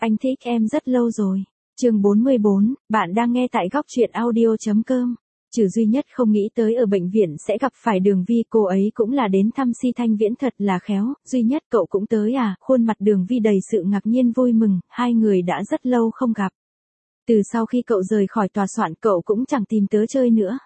Anh thích em rất lâu rồi. Chương 44, bạn đang nghe tại góc truyện audio.com. Trừ duy nhất không nghĩ tới ở bệnh viện sẽ gặp phải Đường Vi, cô ấy cũng là đến thăm Si Thanh Viễn, thật là khéo. Duy nhất cậu cũng tới à? Khuôn mặt Đường Vi đầy sự ngạc nhiên vui mừng, hai người đã rất lâu không gặp. Từ sau khi cậu rời khỏi tòa soạn cậu cũng chẳng tìm tớ chơi nữa.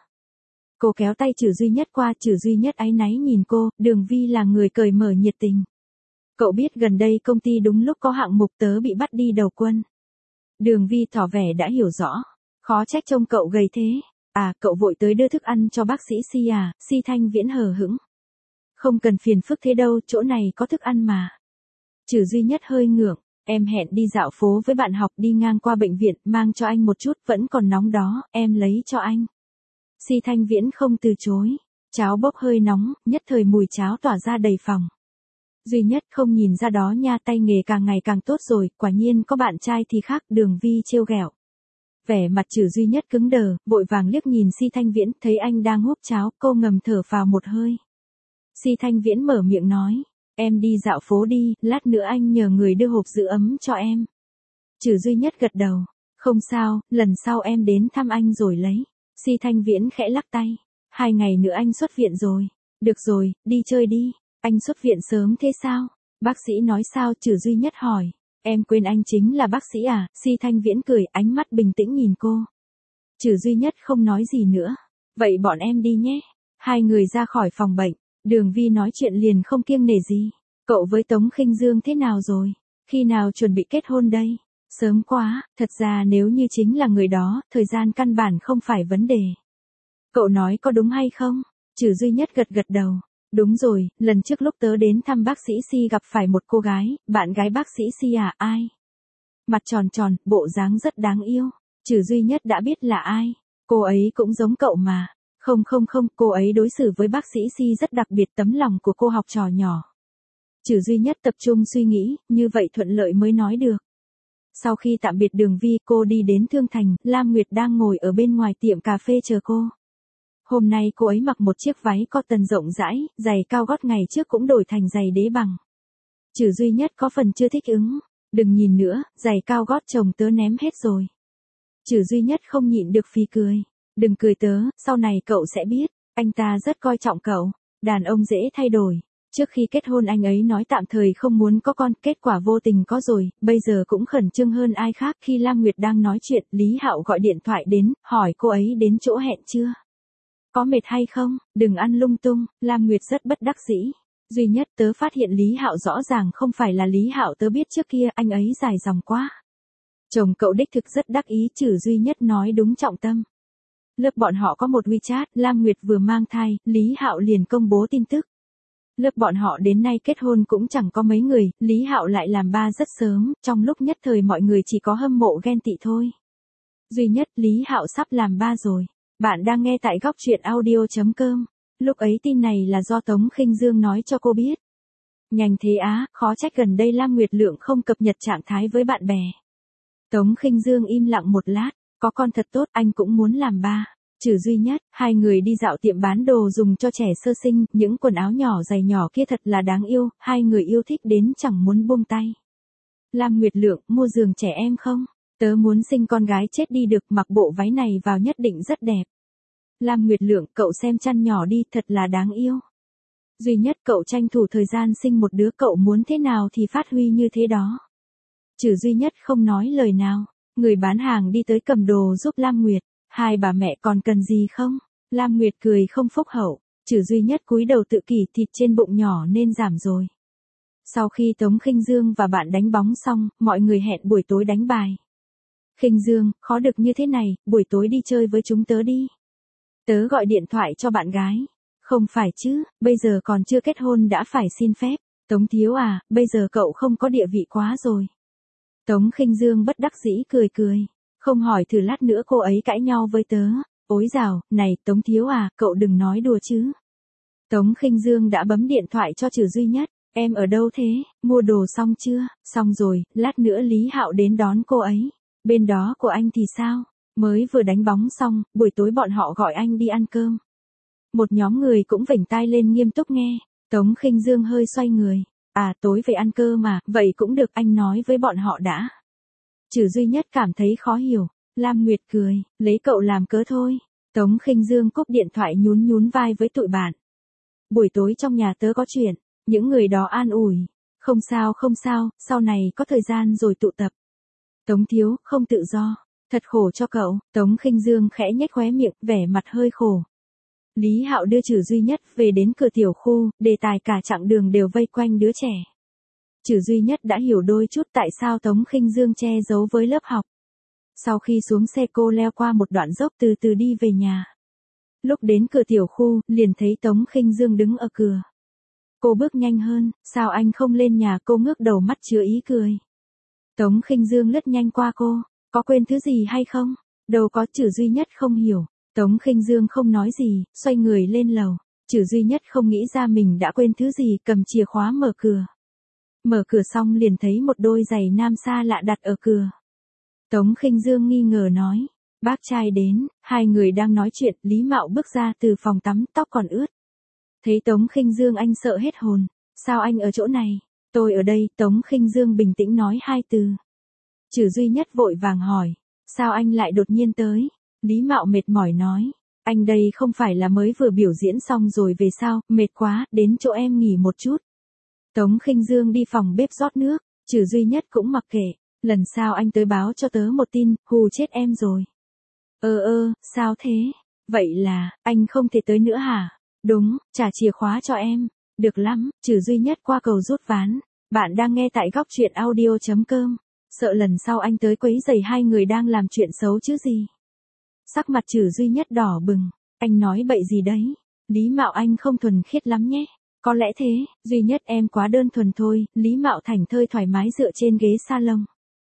Cô kéo tay Trừ duy nhất qua, Trừ duy nhất áy náy nhìn cô, Đường Vi là người cởi mở nhiệt tình. Cậu biết gần đây công ty đúng lúc có hạng mục tớ bị bắt đi đầu quân. Đường Vi tỏ vẻ đã hiểu rõ. Khó trách trông cậu gầy thế. À, cậu vội tới đưa thức ăn cho bác sĩ Si à? Si Thanh Viễn hờ hững. Không cần phiền phức thế đâu, chỗ này có thức ăn mà. Trừ duy nhất hơi ngượng. Em hẹn đi dạo phố với bạn học, đi ngang qua bệnh viện, mang cho anh một chút, vẫn còn nóng đó, em lấy cho anh. Si Thanh Viễn không từ chối. Cháo bốc hơi nóng, nhất thời mùi cháo tỏa ra đầy phòng. Duy nhất không nhìn ra đó nha, tay nghề càng ngày càng tốt rồi, quả nhiên có bạn trai thì khác. Đường Vi trêu ghẹo. Vẻ mặt Trừ duy nhất cứng đờ, vội vàng liếc nhìn Si Thanh Viễn, thấy anh đang húp cháo, cô ngầm thở phào một hơi. Si Thanh Viễn mở miệng nói, em đi dạo phố đi, lát nữa anh nhờ người đưa hộp giữ ấm cho em. Trừ duy nhất gật đầu, không sao, lần sau em đến thăm anh rồi lấy. Si Thanh Viễn khẽ lắc tay, 2 ngày nữa anh xuất viện rồi. Được rồi, đi chơi đi. Anh xuất viện sớm thế sao? Bác sĩ nói sao? Trừ duy nhất hỏi. Em quên anh chính là bác sĩ à? Si Thanh Viễn cười, ánh mắt bình tĩnh nhìn cô. Trừ duy nhất không nói gì nữa. Vậy bọn em đi nhé. Hai người ra khỏi phòng bệnh. Đường Vi nói chuyện liền không kiêng nể gì. Cậu với Tống Khinh Dương thế nào rồi? Khi nào chuẩn bị kết hôn đây? Sớm quá, thật ra nếu như chính là người đó, thời gian căn bản không phải vấn đề. Cậu nói có đúng hay không? Trừ duy nhất gật gật đầu. Đúng rồi, lần trước lúc tớ đến thăm bác sĩ Si gặp phải một cô gái, bạn gái bác sĩ Si à? Ai? Mặt tròn tròn, bộ dáng rất đáng yêu. Trừ duy nhất đã biết là ai. Cô ấy cũng giống cậu mà. Không, cô ấy đối xử với bác sĩ Si rất đặc biệt, tấm lòng của cô học trò nhỏ. Trừ duy nhất tập trung suy nghĩ, như vậy thuận lợi mới nói được. Sau khi tạm biệt Đường Vi, cô đi đến Thương Thành, Lam Nguyệt đang ngồi ở bên ngoài tiệm cà phê chờ cô. Hôm nay cô ấy mặc một chiếc váy cotton rộng rãi, giày cao gót ngày trước cũng đổi thành giày đế bằng. Trừ duy nhất có phần chưa thích ứng. Đừng nhìn nữa, giày cao gót chồng tớ ném hết rồi. Trừ duy nhất không nhịn được phì cười. Đừng cười tớ, sau này cậu sẽ biết, anh ta rất coi trọng cậu. Đàn ông dễ thay đổi. Trước khi kết hôn anh ấy nói tạm thời không muốn có con, kết quả vô tình có rồi, bây giờ cũng khẩn trương hơn ai khác. Khi Lam Nguyệt đang nói chuyện, Lý Hạo gọi điện thoại đến, hỏi cô ấy đến chỗ hẹn chưa? Có mệt hay không? Đừng ăn lung tung. Lam Nguyệt rất bất đắc dĩ. Duy nhất tớ phát hiện Lý Hạo rõ ràng không phải là Lý Hạo tớ biết trước kia, anh ấy dài dòng quá. Chồng cậu đích thực rất đắc ý. Trừ duy nhất nói đúng trọng tâm. Lớp bọn họ có một WeChat, Lam Nguyệt vừa mang thai, Lý Hạo liền công bố tin tức. Lớp bọn họ đến nay kết hôn cũng chẳng có mấy người, Lý Hạo lại làm ba rất sớm, trong lúc nhất thời mọi người chỉ có hâm mộ ghen tị thôi. Duy nhất, Lý Hạo sắp làm ba rồi. Bạn đang nghe tại góc truyện audio.com. Lúc ấy tin này là do Tống Khinh Dương nói cho cô biết. Nhanh thế á, khó trách gần đây Lam Nguyệt Lượng không cập nhật trạng thái với bạn bè. Tống Khinh Dương im lặng một lát, có con thật tốt, anh cũng muốn làm ba. Trừ duy nhất, hai người đi dạo tiệm bán đồ dùng cho trẻ sơ sinh, những quần áo nhỏ giày nhỏ kia thật là đáng yêu, hai người yêu thích đến chẳng muốn buông tay. Lam Nguyệt Lượng, mua giường trẻ em không? Tớ muốn sinh con gái chết đi được, mặc bộ váy này vào nhất định rất đẹp. Lam Nguyệt Lượng, cậu xem chăn nhỏ đi, thật là đáng yêu. Duy nhất, cậu tranh thủ thời gian sinh một đứa, cậu muốn thế nào thì phát huy như thế đó. Trừ duy nhất không nói lời nào. Người bán hàng đi tới cầm đồ giúp Lam Nguyệt. Hai bà mẹ còn cần gì không? Lam Nguyệt cười không phúc hậu. Trừ duy nhất cúi đầu tự kỷ, thịt trên bụng nhỏ nên giảm rồi. Sau khi Tống Khinh Dương và bạn đánh bóng xong, mọi người hẹn buổi tối đánh bài. Khinh Dương, khó được như thế này, buổi tối đi chơi với chúng tớ đi. Tớ gọi điện thoại cho bạn gái. Không phải chứ, bây giờ còn chưa kết hôn đã phải xin phép. Tống thiếu à, bây giờ cậu không có địa vị quá rồi. Tống Khinh Dương bất đắc dĩ cười cười. Không hỏi thử lát nữa cô ấy cãi nhau với tớ. Ối dào, này Tống thiếu à, cậu đừng nói đùa chứ. Tống Khinh Dương đã bấm điện thoại cho Trừ duy nhất. Em ở đâu thế, mua đồ xong chưa? Xong rồi, lát nữa Lý Hạo đến đón cô ấy. Bên đó của anh thì sao? Mới vừa đánh bóng xong, buổi tối bọn họ gọi anh đi ăn cơm. Một nhóm người cũng vểnh tai lên nghiêm túc nghe. Tống Khinh Dương hơi xoay người. À, tối về ăn cơm mà, vậy cũng được, anh nói với bọn họ đã. Trừ Duy Nhất cảm thấy khó hiểu. Lam Nguyệt cười, lấy cậu làm cớ thôi. Tống Khinh Dương cúp điện thoại nhún nhún vai với tụi bạn. Buổi tối trong nhà tớ có chuyện, những người đó an ủi. Không sao, sau này có thời gian rồi tụ tập. Tống thiếu, không tự do. Thật khổ cho cậu. Tống Khinh Dương khẽ nhếch khóe miệng, vẻ mặt hơi khổ. Lý Hạo đưa Trừ Duy Nhất về đến cửa tiểu khu, đề tài cả chặng đường đều vây quanh đứa trẻ. Trừ Duy Nhất đã hiểu đôi chút tại sao Tống Khinh Dương che giấu với lớp học. Sau khi xuống xe cô leo qua một đoạn dốc từ từ đi về nhà. Lúc đến cửa tiểu khu, liền thấy Tống Khinh Dương đứng ở cửa. Cô bước nhanh hơn, sao anh không lên nhà, cô ngước đầu mắt chứa ý cười. Tống Khinh Dương lướt nhanh qua cô, có quên thứ gì hay không? Đâu có. Trừ Duy Nhất không hiểu. Tống Khinh Dương không nói gì, xoay người lên lầu. Trừ Duy Nhất không nghĩ ra mình đã quên thứ gì, cầm chìa khóa mở cửa. Mở cửa xong liền thấy một đôi giày nam xa lạ đặt ở cửa. Tống Khinh Dương nghi ngờ nói, bác trai đến. Hai người đang nói chuyện, Lý Mạo bước ra từ phòng tắm, tóc còn ướt. Thấy Tống Khinh Dương anh sợ hết hồn. Sao anh ở chỗ này? Tôi ở đây. Tống Khinh Dương bình tĩnh nói hai từ. Trừ Duy Nhất vội vàng hỏi, sao anh lại đột nhiên tới? Lý Mạo mệt mỏi nói, anh đây không phải là mới vừa biểu diễn xong rồi về sao, mệt quá, đến chỗ em nghỉ một chút. Tống Khinh Dương đi phòng bếp rót nước, Trừ Duy Nhất cũng mặc kệ, lần sau anh tới báo cho tớ một tin, hù chết em rồi. Sao thế? Vậy là, anh không thể tới nữa hả? Đúng, trả chìa khóa cho em. Được lắm. Trừ Duy Nhất qua cầu rút ván. Bạn đang nghe tại góc truyện audio.com. Sợ lần sau anh tới quấy rầy hai người đang làm chuyện xấu chứ gì. Sắc mặt Trừ Duy Nhất đỏ bừng. Anh nói bậy gì đấy? Lý Mạo anh không thuần khiết lắm nhé. Có lẽ thế, Duy Nhất em quá đơn thuần thôi. Lý Mạo thảnh thơi thoải mái dựa trên ghế salon.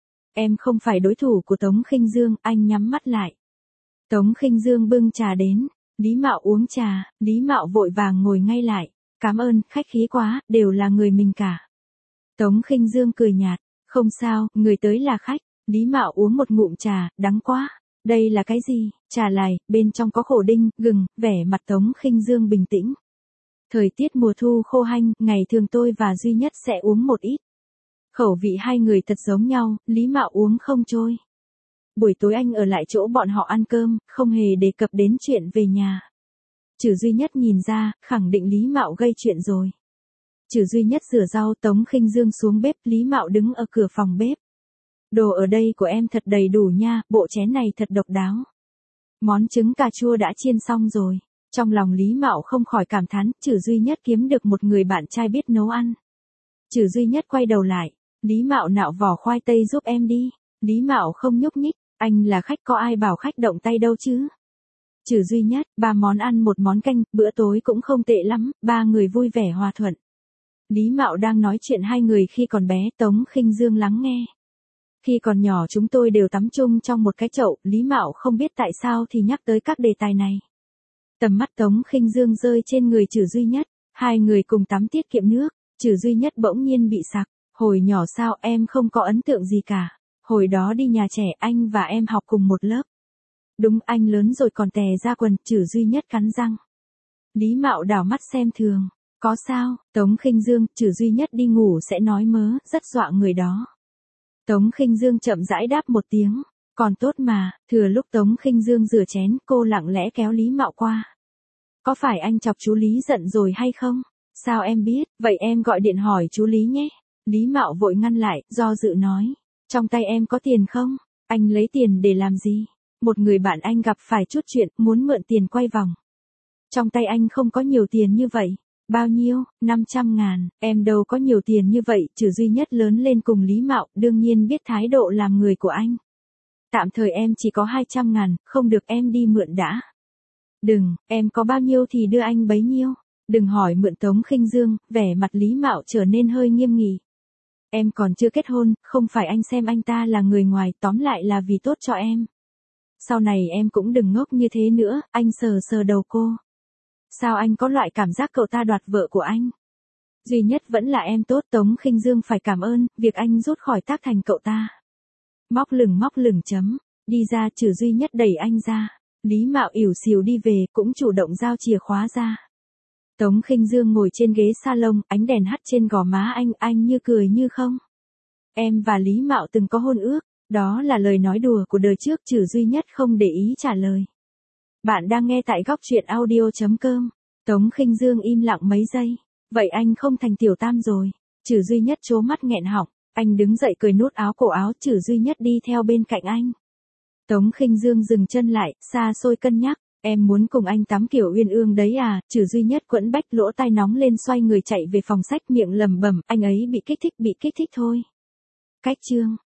Em không phải đối thủ của Tống Khinh Dương. Anh nhắm mắt lại. Tống Khinh Dương bưng trà đến. Lý Mạo uống trà. Lý Mạo vội vàng ngồi ngay lại. Cảm ơn, khách khí quá, đều là người mình cả. Tống Khinh Dương cười nhạt. Không sao, người tới là khách. Lý Mạo uống một ngụm trà, đắng quá. Đây là cái gì? Trà lài, bên trong có khổ đinh, gừng. Vẻ mặt Tống Khinh Dương bình tĩnh. Thời tiết mùa thu khô hanh, ngày thường tôi và Duy Nhất sẽ uống một ít. Khẩu vị hai người thật giống nhau, Lý Mạo uống không trôi. Buổi tối anh ở lại chỗ bọn họ ăn cơm, không hề đề cập đến chuyện về nhà. Trừ Duy Nhất nhìn ra, khẳng định Lý Mạo gây chuyện rồi. Trừ Duy Nhất rửa rau, Tống Khinh Dương xuống bếp, Lý Mạo đứng ở cửa phòng bếp. Đồ ở đây của em thật đầy đủ nha, bộ chén này thật độc đáo. Món trứng cà chua đã chiên xong rồi. Trong lòng Lý Mạo không khỏi cảm thán, Trừ Duy Nhất kiếm được một người bạn trai biết nấu ăn. Trừ Duy Nhất quay đầu lại, Lý Mạo nạo vỏ khoai tây giúp em đi. Lý Mạo không nhúc nhích, anh là khách có ai bảo khách động tay đâu chứ. Trừ Duy Nhất, 3 món ăn một món canh, bữa tối cũng không tệ lắm, 3 người vui vẻ hòa thuận. Lý Mạo đang nói chuyện hai người khi còn bé, Tống Khinh Dương lắng nghe. Khi còn nhỏ chúng tôi đều tắm chung trong một cái chậu, Lý Mạo không biết tại sao thì nhắc tới các đề tài này. Tầm mắt Tống Khinh Dương rơi trên người Trừ Duy Nhất, hai người cùng tắm tiết kiệm nước, Trừ Duy Nhất bỗng nhiên bị sặc, hồi nhỏ sao em không có ấn tượng gì cả, hồi đó đi nhà trẻ anh và em học cùng một lớp. Đúng anh lớn rồi còn tè ra quần, Trừ Duy Nhất cắn răng. Lý Mạo đảo mắt xem thường, có sao, Tống Khinh Dương, Trừ Duy Nhất đi ngủ sẽ nói mớ, rất dọa người đó. Tống Khinh Dương chậm rãi đáp một tiếng, còn tốt mà, thừa lúc Tống Khinh Dương rửa chén, cô lặng lẽ kéo Lý Mạo qua. Có phải anh chọc chú Lý giận rồi hay không? Sao em biết, vậy em gọi điện hỏi chú Lý nhé. Lý Mạo vội ngăn lại, do dự nói, trong tay em có tiền không? Anh lấy tiền để làm gì? Một người bạn anh gặp phải chút chuyện, muốn mượn tiền quay vòng. Trong tay anh không có nhiều tiền như vậy. Bao nhiêu? 500.000, em đâu có nhiều tiền như vậy. Trừ Duy Nhất lớn lên cùng Lý Mạo, đương nhiên biết thái độ làm người của anh. Tạm thời em chỉ có 200.000, không được em đi mượn đã. Đừng, em có bao nhiêu thì đưa anh bấy nhiêu. Đừng hỏi mượn. Tống Khinh Dương, vẻ mặt Lý Mạo trở nên hơi nghiêm nghị. Em còn chưa kết hôn, không phải anh xem anh ta là người ngoài, tóm lại là vì tốt cho em. Sau này em cũng đừng ngốc như thế nữa. Anh sờ sờ đầu cô. Sao anh có loại cảm giác cậu ta đoạt vợ của anh? Duy Nhất vẫn là em tốt. Tống Khinh Dương phải cảm ơn, việc anh rút khỏi tác thành cậu ta. Móc lửng chấm. Đi ra. Trừ Duy Nhất đẩy anh ra. Lý Mạo ỉu xìu đi về, cũng chủ động giao chìa khóa ra. Tống Khinh Dương ngồi trên ghế salon, ánh đèn hắt trên gò má anh như cười như không. Em và Lý Mạo từng có hôn ước, Đó là lời nói đùa của đời trước, Trử duy nhất không để ý trả lời. Bạn đang nghe tại góc truyện audio.com. Tống Khinh Dương im lặng mấy giây. Vậy anh không thành tiểu tam rồi. Trử duy nhất trố mắt nghẹn họng. Anh đứng dậy cười nút áo cổ áo, Trử duy nhất đi theo bên cạnh anh. Tống Khinh Dương dừng chân lại, xa xôi cân nhắc. Em muốn cùng anh tắm kiểu uyên ương đấy à? Trử duy nhất quẫn bách, lỗ tai nóng lên, xoay người chạy về phòng sách, miệng lẩm bẩm, anh ấy bị kích thích thôi. Cách chương